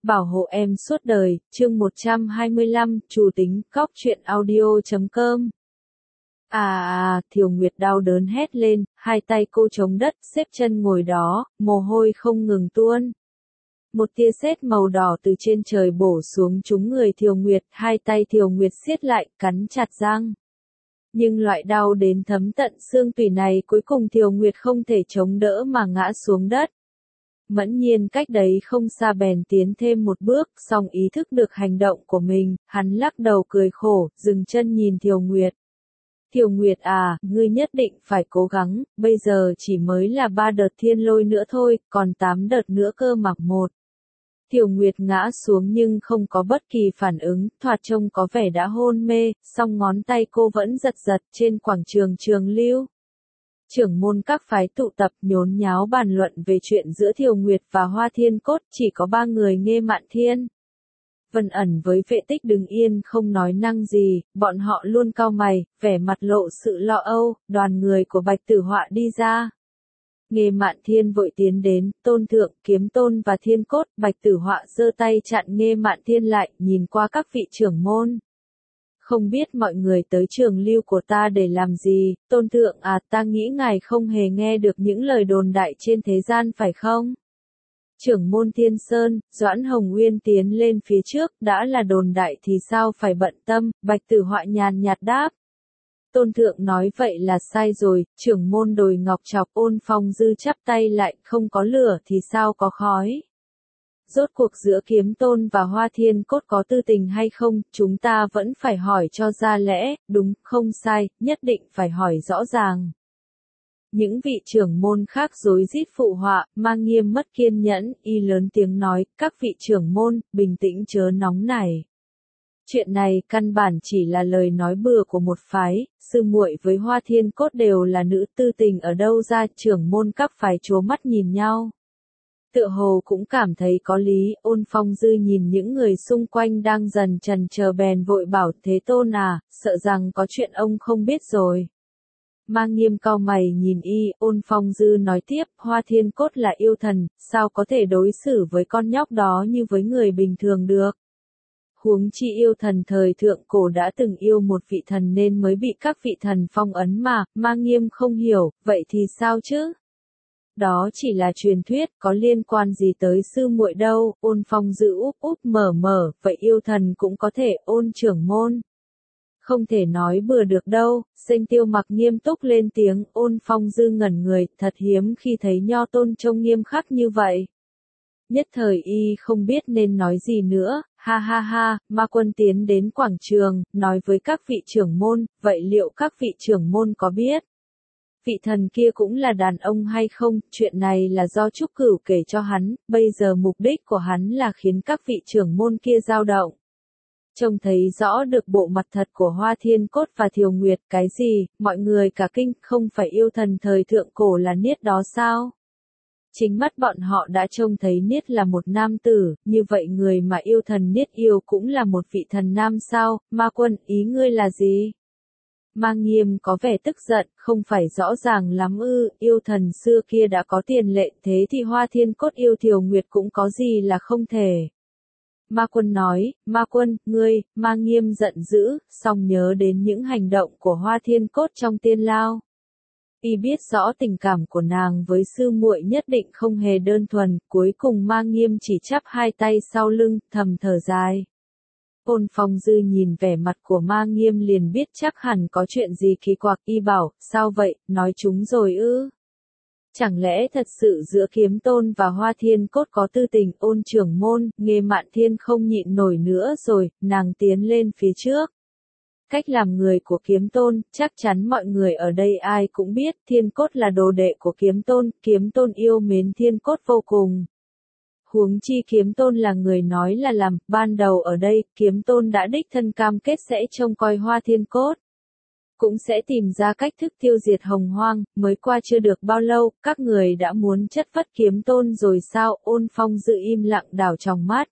Bảo hộ em suốt đời, chương 125, chủ tính, cóc truyện audio.com. Thiều Nguyệt đau đớn hét lên, hai tay cô chống đất, xếp chân ngồi đó, mồ hôi không ngừng tuôn. Một tia sét màu đỏ từ trên trời bổ xuống trúng người Thiều Nguyệt, hai tay Thiều Nguyệt siết lại, cắn chặt răng. Nhưng loại đau đến thấm tận xương tủy này cuối cùng Thiều Nguyệt không thể chống đỡ mà ngã xuống đất. Mẫn Nhiên cách đấy không xa bèn tiến thêm một bước, song ý thức được hành động của mình, hắn lắc đầu cười khổ, dừng chân nhìn Thiều Nguyệt. Thiều Nguyệt ngươi nhất định phải cố gắng, bây giờ chỉ mới là 3 đợt thiên lôi nữa thôi, còn 8 đợt nữa cơ mà một. Thiều Nguyệt ngã xuống nhưng không có bất kỳ phản ứng, thoạt trông có vẻ đã hôn mê, song ngón tay cô vẫn giật giật trên quảng trường Trường Lưu. Trưởng môn các phái tụ tập nhốn nháo bàn luận về chuyện giữa Thiều Nguyệt và Hoa Thiên Cốt, chỉ có 3 người Nghê Mạn Thiên. Vân Ẩn với Vệ Tích đứng yên không nói năng gì, bọn họ luôn cau mày, vẻ mặt lộ sự lo âu, đoàn người của Bạch Tử Họa đi ra. Nghê Mạn Thiên vội tiến đến, Tôn Thượng, Kiếm Tôn và Thiên Cốt, Bạch Tử Họa giơ tay chặn Nghê Mạn Thiên lại, nhìn qua các vị trưởng môn. Không biết mọi người tới Trường Lưu của ta để làm gì, Tôn Thượng ta nghĩ ngài không hề nghe được những lời đồn đại trên thế gian phải không? Trưởng môn Thiên Sơn, Doãn Hồng Uyên tiến lên phía trước, đã là đồn đại thì sao phải bận tâm, Bạch Tử Họa nhàn nhạt đáp. Tôn Thượng nói vậy là sai rồi, trưởng môn Đồi Ngọc Trọc Ôn Phong Dư chắp tay lại, không có lửa thì sao có khói. Rốt cuộc giữa Kiếm Tôn và Hoa Thiên Cốt có tư tình hay không, chúng ta vẫn phải hỏi cho ra lẽ, đúng, không sai, nhất định phải hỏi rõ ràng. Những vị trưởng môn khác rối rít phụ họa, Mang Nghiêm mất kiên nhẫn, y lớn tiếng nói, các vị trưởng môn, bình tĩnh chớ nóng nảy. Chuyện này căn bản chỉ là lời nói bừa của một phái, sư muội với Hoa Thiên Cốt đều là nữ, tư tình ở đâu ra, trưởng môn các phái trố mắt nhìn nhau. Tựa hồ cũng cảm thấy có lý, Ôn Phong Dư nhìn những người xung quanh đang dần chần chờ bèn vội bảo Thế Tôn sợ rằng có chuyện ông không biết rồi. Mang Nghiêm cau mày nhìn y, Ôn Phong Dư nói tiếp, Hoa Thiên Cốt là yêu thần, sao có thể đối xử với con nhóc đó như với người bình thường được. Huống chi yêu thần thời thượng cổ đã từng yêu một vị thần nên mới bị các vị thần phong ấn mà, Mang Nghiêm không hiểu, vậy thì sao chứ? Đó chỉ là truyền thuyết, có liên quan gì tới sư muội đâu, Ôn Phong Dư úp mở, vậy yêu thần cũng có thể, Ôn trưởng môn. Không thể nói bừa được đâu, Sinh Tiêu Mặc nghiêm túc lên tiếng, Ôn Phong Dư ngẩn người, thật hiếm khi thấy Nho Tôn trông nghiêm khắc như vậy. Nhất thời y không biết nên nói gì nữa, ha, Ma Quân tiến đến quảng trường, nói với các vị trưởng môn, vậy liệu các vị trưởng môn có biết? Vị thần kia cũng là đàn ông hay không, chuyện này là do Trúc Cửu kể cho hắn, bây giờ mục đích của hắn là khiến các vị trưởng môn kia dao động. Trông thấy rõ được bộ mặt thật của Hoa Thiên Cốt và Thiều Nguyệt, cái gì, mọi người cả kinh, không phải yêu thần thời thượng cổ là Niết đó sao? Chính mắt bọn họ đã trông thấy Niết là một nam tử, như vậy người mà yêu thần Niết yêu cũng là một vị thần nam sao, Ma Quân, ý ngươi là gì? Mang Nghiêm có vẻ tức giận, không phải rõ ràng lắm yêu thần xưa kia đã có tiền lệ, thế thì Hoa Thiên Cốt yêu Thiều Nguyệt cũng có gì là không thể. Ma Quân nói, Ma Quân, ngươi, Mang Nghiêm giận dữ, song nhớ đến những hành động của Hoa Thiên Cốt trong tiên lao. Y biết rõ tình cảm của nàng với sư muội nhất định không hề đơn thuần, cuối cùng Mang Nghiêm chỉ chắp hai tay sau lưng, thầm thở dài. Ôn Phong Dư nhìn vẻ mặt của Mang Nghiêm liền biết chắc hẳn có chuyện gì kỳ quặc, y bảo, sao vậy, nói chúng rồi ư? Chẳng lẽ thật sự giữa Kiếm Tôn và Hoa Thiên Cốt có tư tình, Ôn trưởng môn, Nghê Mạn Thiên không nhịn nổi nữa rồi, nàng tiến lên phía trước. Cách làm người của Kiếm Tôn, chắc chắn mọi người ở đây ai cũng biết, Thiên Cốt là đồ đệ của Kiếm Tôn yêu mến Thiên Cốt vô cùng. Huống chi Kiếm Tôn là người nói là làm, ban đầu ở đây, Kiếm Tôn đã đích thân cam kết sẽ trông coi Hoa Thiên Cốt. Cũng sẽ tìm ra cách thức tiêu diệt Hồng Hoang, mới qua chưa được bao lâu, các người đã muốn chất vấn Kiếm Tôn rồi sao, Ôn Phong Dư im lặng đảo tròng mắt.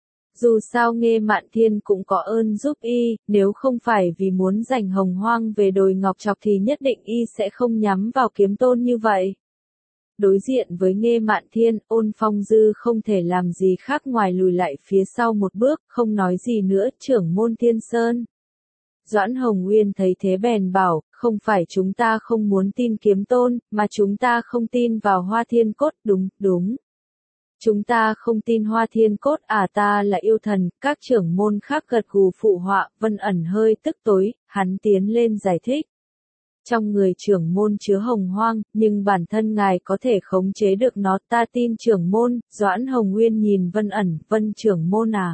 Dù sao Nghê Mạn Thiên cũng có ơn giúp y, nếu không phải vì muốn giành Hồng Hoang về Đồi Ngọc Trọc thì nhất định y sẽ không nhắm vào Kiếm Tôn như vậy. đối diện với Nghê Mạn Thiên, Ôn Phong Dư không thể làm gì khác ngoài lùi lại phía sau một bước, không nói gì nữa, trưởng môn Thiên Sơn. Doãn Hồng Nguyên thấy thế bèn bảo, không phải chúng ta không muốn tin Kiếm Tôn, mà chúng ta không tin vào Hoa Thiên Cốt, đúng. Chúng ta không tin Hoa Thiên Cốt à, ta là yêu thần, các trưởng môn khác gật gù phụ họa. Vân Ẩn hơi tức tối, hắn tiến lên giải thích. Trong người trưởng môn chứa hồng hoang, nhưng bản thân ngài có thể khống chế được nó, ta tin trưởng môn. Doãn Hồng Nguyên nhìn Vân Ẩn, Vân trưởng môn à.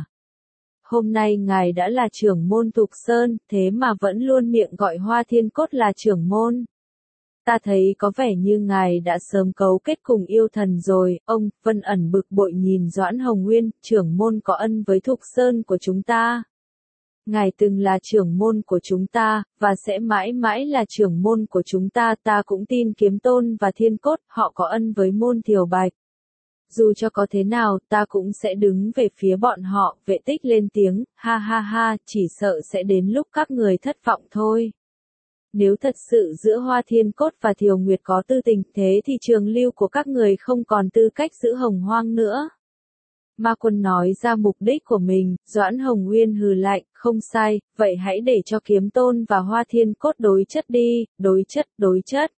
Hôm nay ngài đã là trưởng môn Thục Sơn, thế mà vẫn luôn miệng gọi Hoa Thiên Cốt là trưởng môn. Ta thấy có vẻ như ngài đã sớm cấu kết cùng yêu thần rồi, ông. Vân Ẩn bực bội nhìn Doãn Hồng Nguyên, trưởng môn có ân với Thục Sơn của chúng ta. Ngài từng là trưởng môn của chúng ta, và sẽ mãi mãi là trưởng môn của chúng ta, ta cũng tin Kiếm Tôn và Thiên Cốt, họ có ân với môn Thiều Bạch. Dù cho có thế nào, ta cũng sẽ đứng về phía bọn họ. Vệ Tích lên tiếng, ha ha ha, chỉ sợ sẽ đến lúc các người thất vọng thôi. Nếu thật sự giữa Hoa Thiên Cốt và Thiều Nguyệt có tư tình, thế thì trường lưu của các người không còn tư cách giữ hồng hoang nữa. Ma Quân nói ra mục đích của mình. Doãn Hồng Nguyên hừ lạnh, không sai, vậy hãy để cho Kiếm Tôn và Hoa Thiên Cốt đối chất đi, đối chất.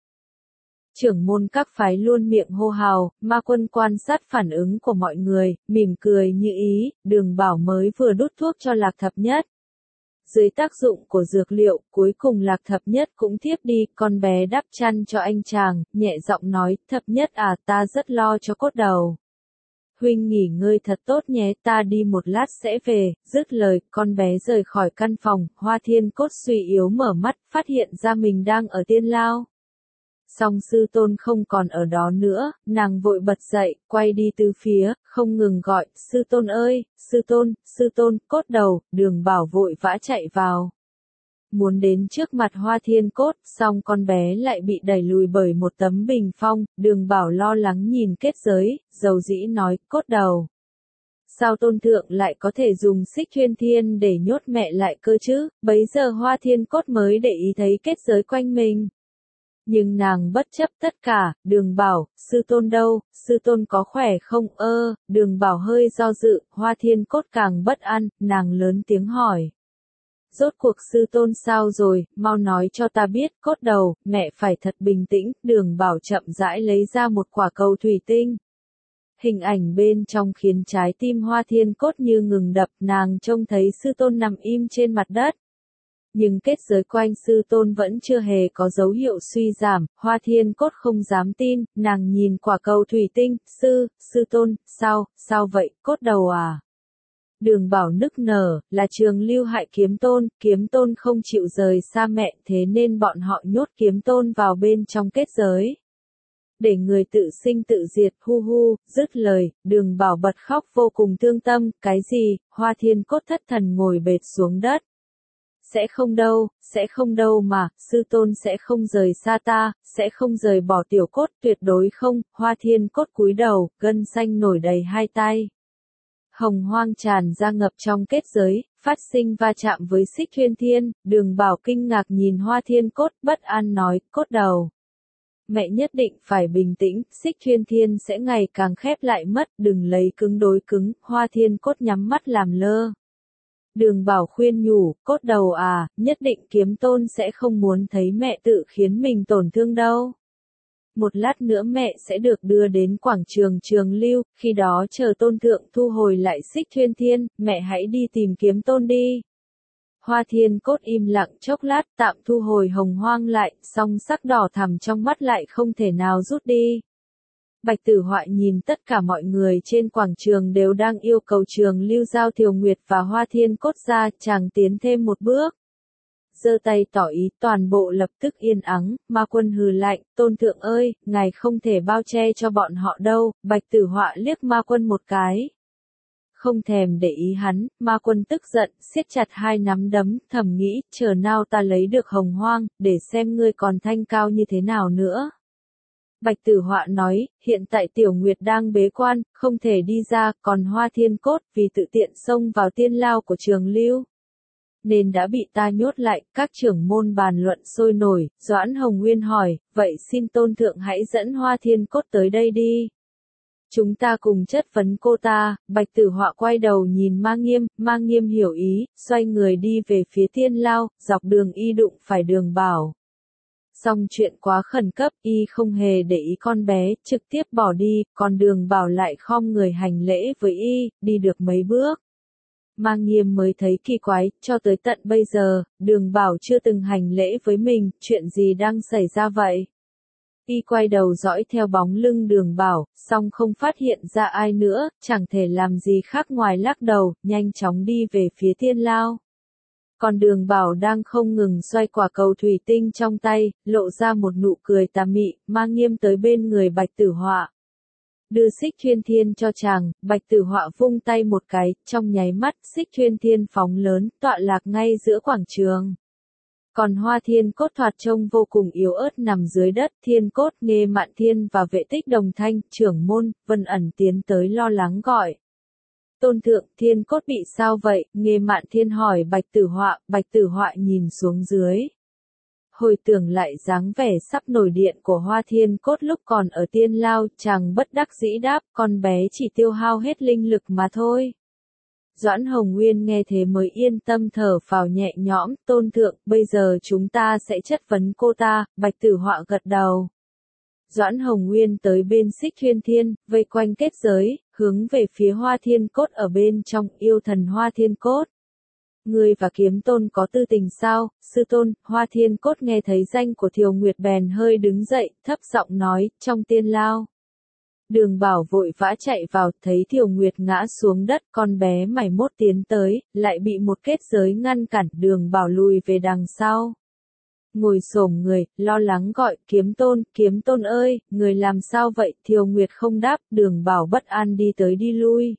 Trưởng môn các phái luôn miệng hô hào. Ma Quân quan sát phản ứng của mọi người, mỉm cười như ý. Đường Bảo mới vừa đút thuốc cho Lạc Thập Nhất. Dưới tác dụng của dược liệu, cuối cùng Lạc Thập Nhất cũng thiếp đi. Con bé đắp chăn cho anh chàng, nhẹ giọng nói, Thập Nhất à, ta rất lo cho Cốt Đầu. Huynh nghỉ ngơi thật tốt nhé, ta đi một lát sẽ về. Dứt lời, con bé rời khỏi căn phòng. Hoa Thiên Cốt suy yếu mở mắt, phát hiện ra mình đang ở Tiên Lao. Song sư tôn không còn ở đó nữa, nàng vội bật dậy, quay đi từ phía, không ngừng gọi, sư tôn ơi, sư tôn, Cốt Đầu. Đường Bảo vội vã chạy vào. Muốn đến trước mặt Hoa Thiên Cốt, song con bé lại bị đẩy lùi bởi một tấm bình phong. Đường Bảo lo lắng nhìn kết giới, dầu dĩ nói, Cốt Đầu. Sao tôn thượng lại có thể dùng xích chuyên thiên để nhốt mẹ lại cơ chứ? Bấy giờ Hoa Thiên Cốt mới để ý thấy kết giới quanh mình. Nhưng nàng bất chấp tất cả. Đường Bảo, sư tôn đâu, sư tôn có khỏe không? Đường Bảo hơi do dự. Hoa Thiên Cốt càng bất an, nàng lớn tiếng hỏi. Rốt cuộc sư tôn sao rồi, mau nói cho ta biết. Cốt Đầu, mẹ phải thật bình tĩnh. Đường Bảo chậm rãi lấy ra một quả cầu thủy tinh. Hình ảnh bên trong khiến trái tim Hoa Thiên Cốt như ngừng đập. Nàng trông thấy sư tôn nằm im trên mặt đất. Nhưng kết giới quanh sư tôn vẫn chưa hề có dấu hiệu suy giảm. Hoa Thiên Cốt không dám tin, nàng nhìn quả cầu thủy tinh. Sư tôn, sao vậy, Cốt Đầu à? Đường Bảo nức nở, là trường lưu hại Kiếm Tôn không chịu rời xa mẹ, thế nên bọn họ nhốt Kiếm Tôn vào bên trong kết giới. Để người tự sinh tự diệt, hu, dứt lời, Đường Bảo bật khóc vô cùng thương tâm. Cái gì? Hoa Thiên Cốt thất thần ngồi bệt xuống đất. Sẽ không đâu mà, sư tôn sẽ không rời xa ta, sẽ không rời bỏ tiểu cốt, tuyệt đối không. Hoa Thiên Cốt cúi đầu, gân xanh nổi đầy hai tay. Hồng hoang tràn ra ngập trong kết giới, phát sinh va chạm với xích chuyên thiên. Đường Bảo kinh ngạc nhìn Hoa Thiên Cốt, bất an nói, Cốt Đầu. Mẹ nhất định phải bình tĩnh, xích chuyên thiên sẽ ngày càng khép lại mất, đừng lấy cứng đối cứng. Hoa Thiên Cốt nhắm mắt làm lơ. Đường Bảo khuyên nhủ, Cốt Đầu à, nhất định Kiếm Tôn sẽ không muốn thấy mẹ tự khiến mình tổn thương đâu. Một lát nữa mẹ sẽ được đưa đến quảng trường Trường Lưu, khi đó chờ tôn thượng thu hồi lại xích chuyên thiên, mẹ hãy đi tìm Kiếm Tôn đi. Hoa Thiên Cốt im lặng chốc lát, tạm thu hồi hồng hoang lại, song sắc đỏ thẳm trong mắt lại không thể nào rút đi. Bạch Tử Họa nhìn tất cả mọi người trên quảng trường đều đang yêu cầu Trường Lưu giao Thiều Nguyệt và Hoa Thiên Cốt ra, chàng tiến thêm một bước. Giơ tay tỏ ý, toàn bộ lập tức yên ắng. Ma Quân hừ lạnh, tôn thượng ơi, ngài không thể bao che cho bọn họ đâu. Bạch Tử Họa liếc Ma Quân một cái. Không thèm để ý hắn, Ma Quân tức giận, siết chặt hai nắm đấm, thầm nghĩ, chờ nào ta lấy được hồng hoang, để xem ngươi còn thanh cao như thế nào nữa. Bạch Tử Họa nói, hiện tại Tiểu Nguyệt đang bế quan, không thể đi ra, còn Hoa Thiên Cốt vì tự tiện xông vào tiên lao của Trường Lưu. nên đã bị ta nhốt lại. Các trưởng môn bàn luận sôi nổi, Doãn Hồng Nguyên hỏi, vậy xin tôn thượng hãy dẫn Hoa Thiên Cốt tới đây đi. Chúng ta cùng chất vấn cô ta. Bạch Tử Họa quay đầu nhìn Ma Nghiêm hiểu ý, xoay người đi về phía Thiên Lao, dọc đường y đụng phải Đường Bảo. Xong chuyện quá khẩn cấp, y không hề để ý con bé, trực tiếp bỏ đi, còn Đường Bảo lại khom người hành lễ với y, đi được mấy bước. Ma Nghiêm mới thấy kỳ quái, cho tới tận bây giờ, Đường Bảo chưa từng hành lễ với mình, chuyện gì đang xảy ra vậy? Y quay đầu dõi theo bóng lưng Đường Bảo, song không phát hiện ra ai nữa, chẳng thể làm gì khác ngoài lắc đầu, nhanh chóng đi về phía Thiên Lao. Còn Đường Bảo đang không ngừng xoay quả cầu thủy tinh trong tay, lộ ra một nụ cười tà mị. Ma Nghiêm tới bên người Bạch Tử Họa. Đưa Xích Chuyên Thiên cho chàng. Bạch Tử Họa vung tay một cái, trong nháy mắt, Xích Chuyên Thiên phóng lớn, tọa lạc ngay giữa quảng trường. Còn Hoa Thiên Cốt thoạt trông vô cùng yếu ớt nằm dưới đất. Thiên Cốt, Nghê Mạn Thiên và Vệ Tích đồng thanh, trưởng môn, Vân Ẩn tiến tới lo lắng gọi. Tôn thượng, Thiên Cốt bị sao vậy? Nghê Mạn Thiên hỏi Bạch Tử Họa nhìn xuống dưới. Hồi tưởng lại dáng vẻ sắp nổi điện của Hoa Thiên Cốt lúc còn ở Tiên Lao, chàng bất đắc dĩ đáp, con bé chỉ tiêu hao hết linh lực mà thôi. Doãn Hồng Nguyên nghe thế mới yên tâm thở phào nhẹ nhõm. Tôn thượng, bây giờ chúng ta sẽ chất vấn cô ta. Bạch Tử Họa gật đầu. Doãn Hồng Nguyên tới bên Xích Chuyên Thiên, vây quanh kết giới, hướng về phía Hoa Thiên Cốt ở bên trong. Yêu thần Hoa Thiên Cốt, ngươi và Kiếm Tôn có tư tình sao? Sư tôn. Hoa Thiên Cốt nghe thấy danh của Thiều Nguyệt bèn hơi đứng dậy, thấp giọng nói, trong Tiên Lao. Đường Bảo vội vã chạy vào, thấy Thiều Nguyệt ngã xuống đất, con bé mảy mốt tiến tới, lại bị một kết giới ngăn cản. Đường Bảo lùi về đằng sau, ngồi xổm người, lo lắng gọi, Kiếm Tôn ơi, người làm sao vậy? Thiều Nguyệt không đáp. Đường Bảo bất an đi tới đi lui.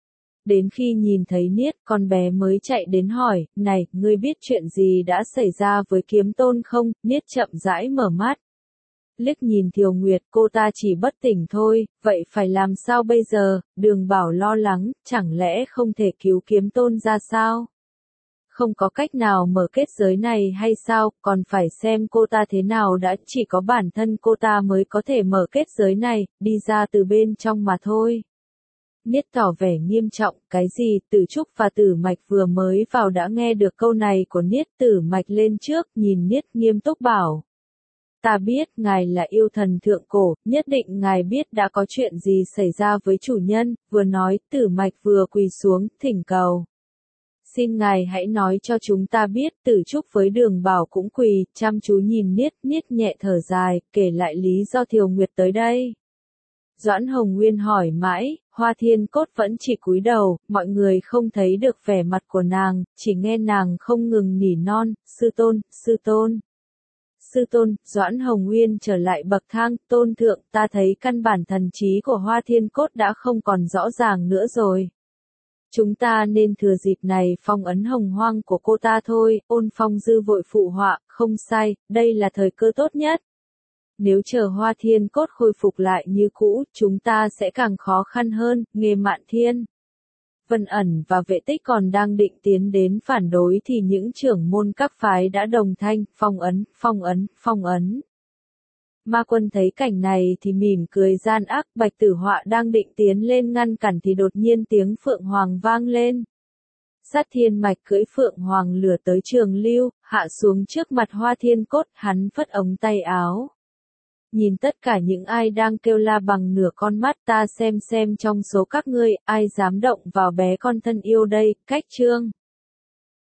Đến khi nhìn thấy Niết, con bé mới chạy đến hỏi, này, ngươi biết chuyện gì đã xảy ra với Kiếm Tôn không? Niết chậm rãi mở mắt. Liếc nhìn Thiều Nguyệt, cô ta chỉ bất tỉnh thôi, vậy phải làm sao bây giờ? Đường Bảo lo lắng, chẳng lẽ không thể cứu Kiếm Tôn ra sao? Không có cách nào mở kết giới này hay sao? Còn phải xem cô ta thế nào đã, chỉ có bản thân cô ta mới có thể mở kết giới này, đi ra từ bên trong mà thôi. Niết tỏ vẻ nghiêm trọng, cái gì? Tử Trúc và Tử Mạch vừa mới vào đã nghe được câu này của Niết. Tử Mạch lên trước, nhìn Niết nghiêm túc bảo. Ta biết, ngài là yêu thần thượng cổ, nhất định ngài biết đã có chuyện gì xảy ra với chủ nhân. Vừa nói, Tử Mạch vừa quỳ xuống, thỉnh cầu. Xin ngài hãy nói cho chúng ta biết. Tử Trúc với Đường Bảo cũng quỳ, chăm chú nhìn Niết. Niết nhẹ thở dài, kể lại lý do Thiều Nguyệt tới đây. Doãn Hồng Nguyên hỏi mãi, Hoa Thiên Cốt vẫn chỉ cúi đầu, mọi người không thấy được vẻ mặt của nàng, chỉ nghe nàng không ngừng nỉ non, sư tôn, sư tôn. Sư tôn. Doãn Hồng Nguyên trở lại bậc thang, tôn thượng, ta thấy căn bản thần trí của Hoa Thiên Cốt đã không còn rõ ràng nữa rồi. Chúng ta nên thừa dịp này phong ấn hồng hoang của cô ta thôi. Ôn Phong Dư vội phụ họa, không sai, đây là thời cơ tốt nhất. Nếu chờ Hoa Thiên Cốt khôi phục lại như cũ, chúng ta sẽ càng khó khăn hơn. Nghê Mạn Thiên, Vân Ẩn và Vệ Tích còn đang định tiến đến phản đối thì những trưởng môn các phái đã đồng thanh, phong ấn, phong ấn, phong ấn. Ma Quân thấy cảnh này thì mỉm cười gian ác. Bạch Tử Họa đang định tiến lên ngăn cản thì đột nhiên tiếng Phượng Hoàng vang lên. Sát Thiên Mạch cưỡi Phượng Hoàng lửa tới Trường Lưu, hạ xuống trước mặt Hoa Thiên Cốt, hắn phất ống tay áo. Nhìn tất cả những ai đang kêu la bằng nửa con mắt, ta xem trong số các ngươi, ai dám động vào bé con thân yêu đây. Cách chương